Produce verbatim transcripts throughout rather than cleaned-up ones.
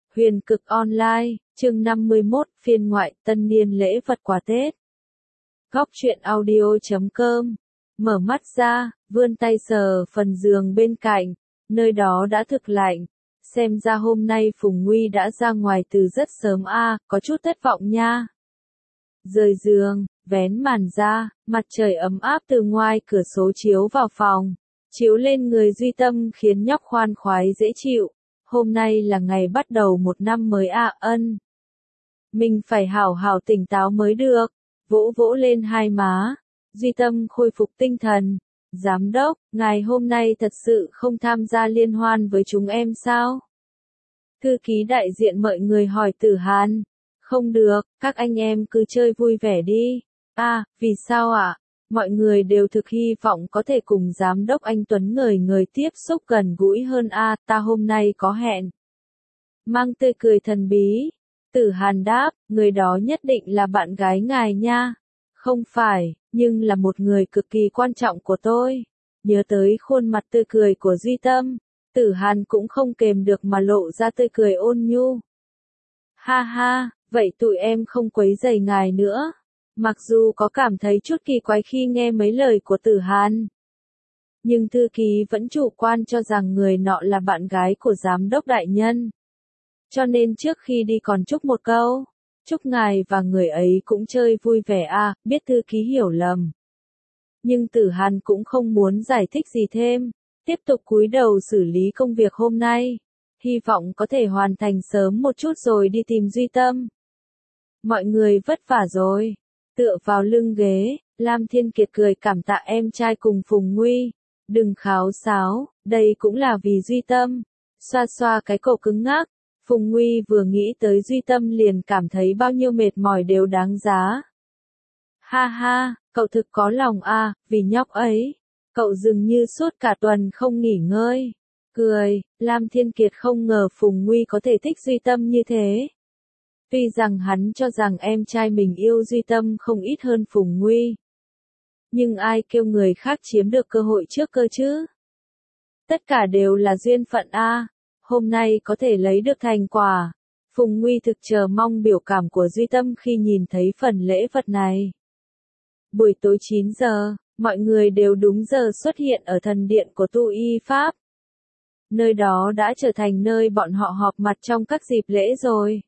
Huyền cực online, chương năm mươi mốt, phiên ngoại, tân niên lễ vật quà Tết. Góc truyện audio chấm com. Mở mắt ra, vươn tay sờ phần giường bên cạnh, nơi đó đã thực lạnh. Xem ra hôm nay Phùng Nguy đã ra ngoài từ rất sớm a, à, có chút thất vọng nha. Rời giường, vén màn ra, mặt trời ấm áp từ ngoài cửa sổ chiếu vào phòng, chiếu lên người Duy Tâm khiến nhóc khoan khoái dễ chịu. Hôm nay là ngày bắt đầu một năm mới à, ân. Mình phải hảo hảo tỉnh táo mới được. Vỗ vỗ lên hai má. Duy Tâm khôi phục tinh thần. Giám đốc, ngài hôm nay thật sự không tham gia liên hoan với chúng em sao? Thư ký đại diện mọi người hỏi Tử Hàn. Không được, các anh em cứ chơi vui vẻ đi. À, vì sao ạ? À? Mọi người đều thực hy vọng có thể cùng giám đốc anh Tuấn ngời ngời tiếp xúc gần gũi hơn a, à, ta hôm nay có hẹn. Mang tươi cười thần bí. Tử Hàn đáp, người đó nhất định là bạn gái ngài nha. Không phải, nhưng là một người cực kỳ quan trọng của tôi. Nhớ tới khuôn mặt tươi cười của Duy Tâm, Tử Hàn cũng không kềm được mà lộ ra tươi cười ôn nhu. Ha ha, vậy tụi em không quấy rầy ngài nữa. Mặc dù có cảm thấy chút kỳ quái khi nghe mấy lời của Tử Hàn, nhưng thư ký vẫn chủ quan cho rằng người nọ là bạn gái của giám đốc đại nhân. Cho nên trước khi đi còn chúc một câu, chúc ngài và người ấy cũng chơi vui vẻ a, à, biết thư ký hiểu lầm. Nhưng Tử Hàn cũng không muốn giải thích gì thêm, tiếp tục cúi đầu xử lý công việc hôm nay, hy vọng có thể hoàn thành sớm một chút rồi đi tìm Duy Tâm. Mọi người vất vả rồi. Tựa vào lưng ghế, Lam Thiên Kiệt cười cảm tạ em trai cùng Phùng Nguy. Đừng kháo sáo, đây cũng là vì Duy Tâm. Xoa xoa cái cổ cứng ngắc, Phùng Nguy vừa nghĩ tới Duy Tâm liền cảm thấy bao nhiêu mệt mỏi đều đáng giá. Ha ha, cậu thực có lòng a, à, vì nhóc ấy. Cậu dường như suốt cả tuần không nghỉ ngơi. Cười, Lam Thiên Kiệt không ngờ Phùng Nguy có thể thích Duy Tâm như thế. Tuy rằng hắn cho rằng em trai mình yêu Duy Tâm không ít hơn Phùng Nguy. Nhưng ai kêu người khác chiếm được cơ hội trước cơ chứ? Tất cả đều là duyên phận a. À. Hôm nay có thể lấy được thành quả. Phùng Nguy thực chờ mong biểu cảm của Duy Tâm khi nhìn thấy phần lễ vật này. Buổi tối chín giờ, mọi người đều đúng giờ xuất hiện ở thần điện của Tu Y Pháp. Nơi đó đã trở thành nơi bọn họ họp mặt trong các dịp lễ rồi.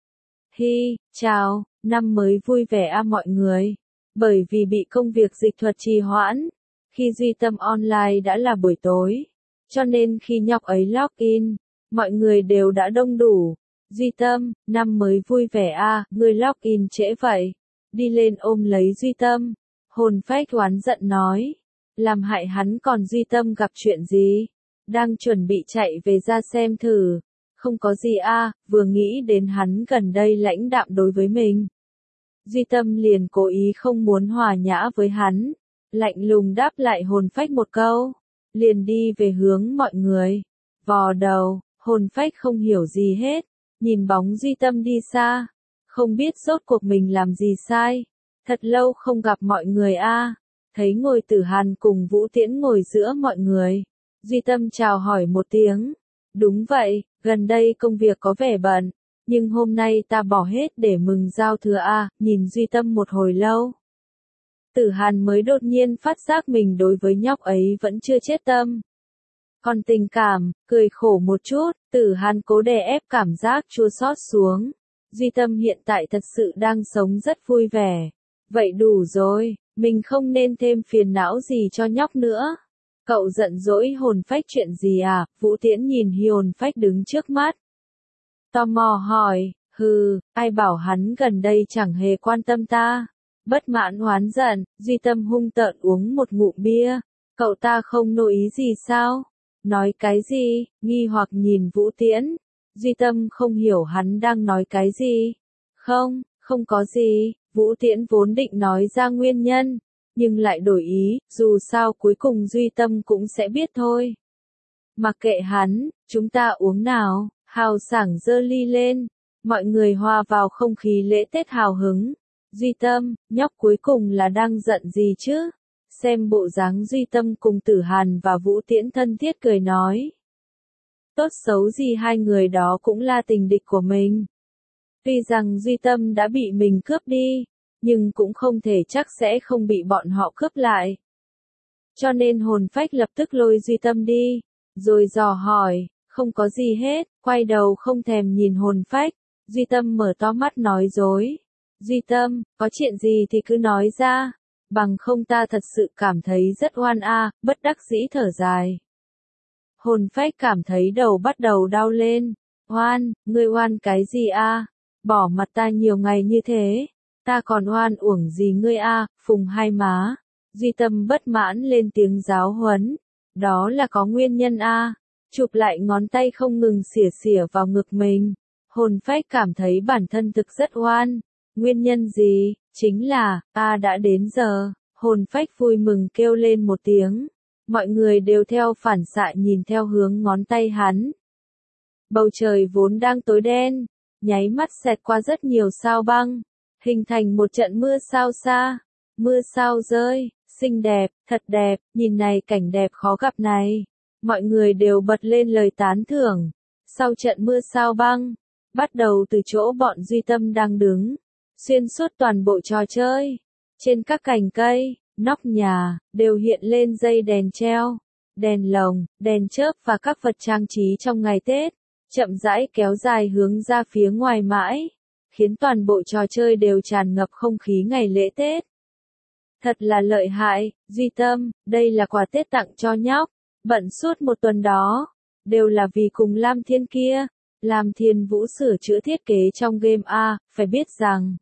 Hi, chào, năm mới vui vẻ a à mọi người. Bởi vì bị công việc dịch thuật trì hoãn, khi Duy Tâm online đã là buổi tối, cho nên khi nhóc ấy login, mọi người đều đã đông đủ. Duy Tâm, năm mới vui vẻ a, à, người login trễ vậy. Đi lên ôm lấy Duy Tâm. Hồn phách oán giận nói, làm hại hắn còn Duy Tâm gặp chuyện gì? Đang chuẩn bị chạy về ra xem thử. Không có gì a, à, vừa nghĩ đến hắn gần đây lãnh đạm đối với mình. Duy Tâm liền cố ý không muốn hòa nhã với hắn, lạnh lùng đáp lại hồn phách một câu, liền đi về hướng mọi người. Vò đầu, hồn phách không hiểu gì hết, nhìn bóng Duy Tâm đi xa, không biết rốt cuộc mình làm gì sai. Thật lâu không gặp mọi người a, à. Thấy Ngồi Tử Hàn cùng Vũ Tiễn ngồi giữa mọi người, Duy Tâm chào hỏi một tiếng. Đúng vậy, gần đây công việc có vẻ bận, nhưng hôm nay ta bỏ hết để mừng giao thừa a, à, nhìn Duy Tâm một hồi lâu. Tử Hàn mới đột nhiên phát giác mình đối với nhóc ấy vẫn chưa chết tâm. Còn tình cảm, cười khổ một chút, Tử Hàn cố đè ép cảm giác chua xót xuống. Duy Tâm hiện tại thật sự đang sống rất vui vẻ. Vậy đủ rồi, mình không nên thêm phiền não gì cho nhóc nữa. Cậu giận dỗi hồn phách chuyện gì à? Vũ Tiễn nhìn hồn phách đứng trước mắt. Tò mò hỏi, hừ, ai bảo hắn gần đây chẳng hề quan tâm ta. Bất mãn oán giận, Duy Tâm hung tợn uống một ngụm bia. Cậu ta không nội ý gì sao? Nói cái gì? Nghi hoặc nhìn Vũ Tiễn. Duy Tâm không hiểu hắn đang nói cái gì. Không, không có gì. Vũ Tiễn vốn định nói ra nguyên nhân, nhưng lại đổi ý, dù sao cuối cùng Duy Tâm cũng sẽ biết thôi. Mặc kệ hắn, chúng ta uống nào, hào sảng giơ ly lên, mọi người hòa vào không khí lễ Tết hào hứng. Duy Tâm, nhóc cuối cùng là đang giận gì chứ? Xem bộ dáng Duy Tâm cùng Tử Hàn và Vũ Tiễn thân thiết cười nói. Tốt xấu gì hai người đó cũng là tình địch của mình. Tuy rằng Duy Tâm đã bị mình cướp đi, nhưng cũng không thể chắc sẽ không bị bọn họ cướp lại. Cho nên hồn phách lập tức lôi Duy Tâm đi, rồi dò hỏi, không có gì hết, quay đầu không thèm nhìn hồn phách. Duy Tâm mở to mắt nói dối. Duy Tâm, có chuyện gì thì cứ nói ra, bằng không ta thật sự cảm thấy rất oan a, bất đắc dĩ thở dài. Hồn phách cảm thấy đầu bắt đầu đau lên. Oan, ngươi oan cái gì a? Bỏ mặt ta nhiều ngày như thế, ta còn oan uổng gì ngươi a? Phùng hai má. Duy Tâm bất mãn lên tiếng giáo huấn. Đó là có nguyên nhân a. Chụp lại ngón tay không ngừng xỉa xỉa vào ngực mình. Hồn phách cảm thấy bản thân thực rất oan. Nguyên nhân gì? Chính là, ta đã đến giờ. Hồn phách vui mừng kêu lên một tiếng. Mọi người đều theo phản xạ nhìn theo hướng ngón tay hắn. Bầu trời vốn đang tối đen, nháy mắt xẹt qua rất nhiều sao băng, hình thành một trận mưa sao xa. Mưa sao rơi, xinh đẹp, thật đẹp, nhìn này cảnh đẹp khó gặp này. Mọi người đều bật lên lời tán thưởng. Sau trận mưa sao băng, bắt đầu từ chỗ bọn Duy Tâm đang đứng, xuyên suốt toàn bộ trò chơi. Trên các cành cây, nóc nhà, đều hiện lên dây đèn treo, đèn lồng, đèn chớp và các vật trang trí trong ngày Tết, chậm rãi kéo dài hướng ra phía ngoài mãi, khiến toàn bộ trò chơi đều tràn ngập không khí ngày lễ Tết. Thật là lợi hại, Duy Tâm, đây là quà Tết tặng cho nhóc, bận suốt một tuần đó, đều là vì cùng Lam Thiên kia. Lam Thiên Vũ sửa chữa thiết kế trong game A, phải biết rằng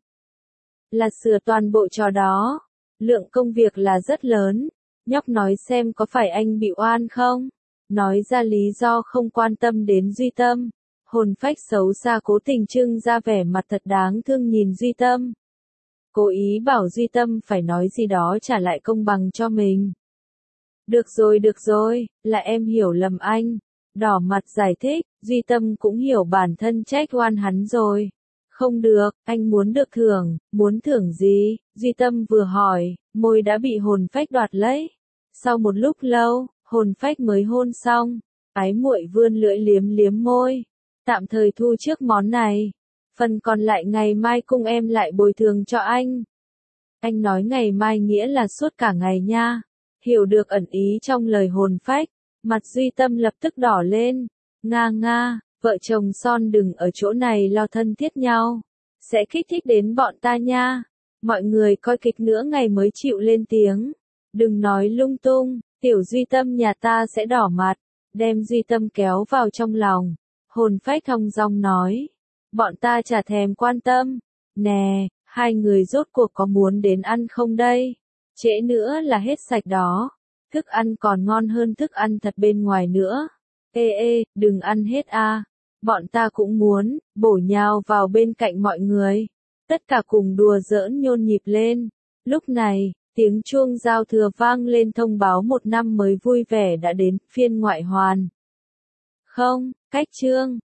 là sửa toàn bộ trò đó. Lượng công việc là rất lớn. Nhóc nói xem có phải anh bị oan không? Nói ra lý do không quan tâm đến Duy Tâm. Hồn phách xấu xa cố tình trưng ra vẻ mặt thật đáng thương nhìn Duy Tâm. Cố ý bảo Duy Tâm phải nói gì đó trả lại công bằng cho mình. Được rồi được rồi, là em hiểu lầm anh. Đỏ mặt giải thích, Duy Tâm cũng hiểu bản thân trách oan hắn rồi. Không được, anh muốn được thưởng, muốn thưởng gì? Duy Tâm vừa hỏi, môi đã bị hồn phách đoạt lấy. Sau một lúc lâu, hồn phách mới hôn xong, ái muội vươn lưỡi liếm liếm môi. Tạm thời thu trước món này, phần còn lại ngày mai cung em lại bồi thường cho anh. Anh nói ngày mai nghĩa là suốt cả ngày nha. Hiểu được ẩn ý trong lời hồn phách, mặt Duy Tâm lập tức đỏ lên. Nga nga, vợ chồng son đừng ở chỗ này lo thân thiết nhau, sẽ kích thích đến bọn ta nha. Mọi người coi kịch nữa ngày mới chịu lên tiếng. Đừng nói lung tung, tiểu Duy Tâm nhà ta sẽ đỏ mặt. Đem Duy Tâm kéo vào trong lòng. Hồn phách thong dong nói. Bọn ta chả thèm quan tâm. Nè, hai người rốt cuộc có muốn đến ăn không đây? Trễ nữa là hết sạch đó. Thức ăn còn ngon hơn thức ăn thật bên ngoài nữa. Ê ê, đừng ăn hết a. Bọn ta cũng muốn, bổ nhào vào bên cạnh mọi người. Tất cả cùng đùa giỡn nhôn nhịp lên. Lúc này, tiếng chuông giao thừa vang lên thông báo một năm mới vui vẻ đã đến, phiên ngoại hoàn. Không, cách chương.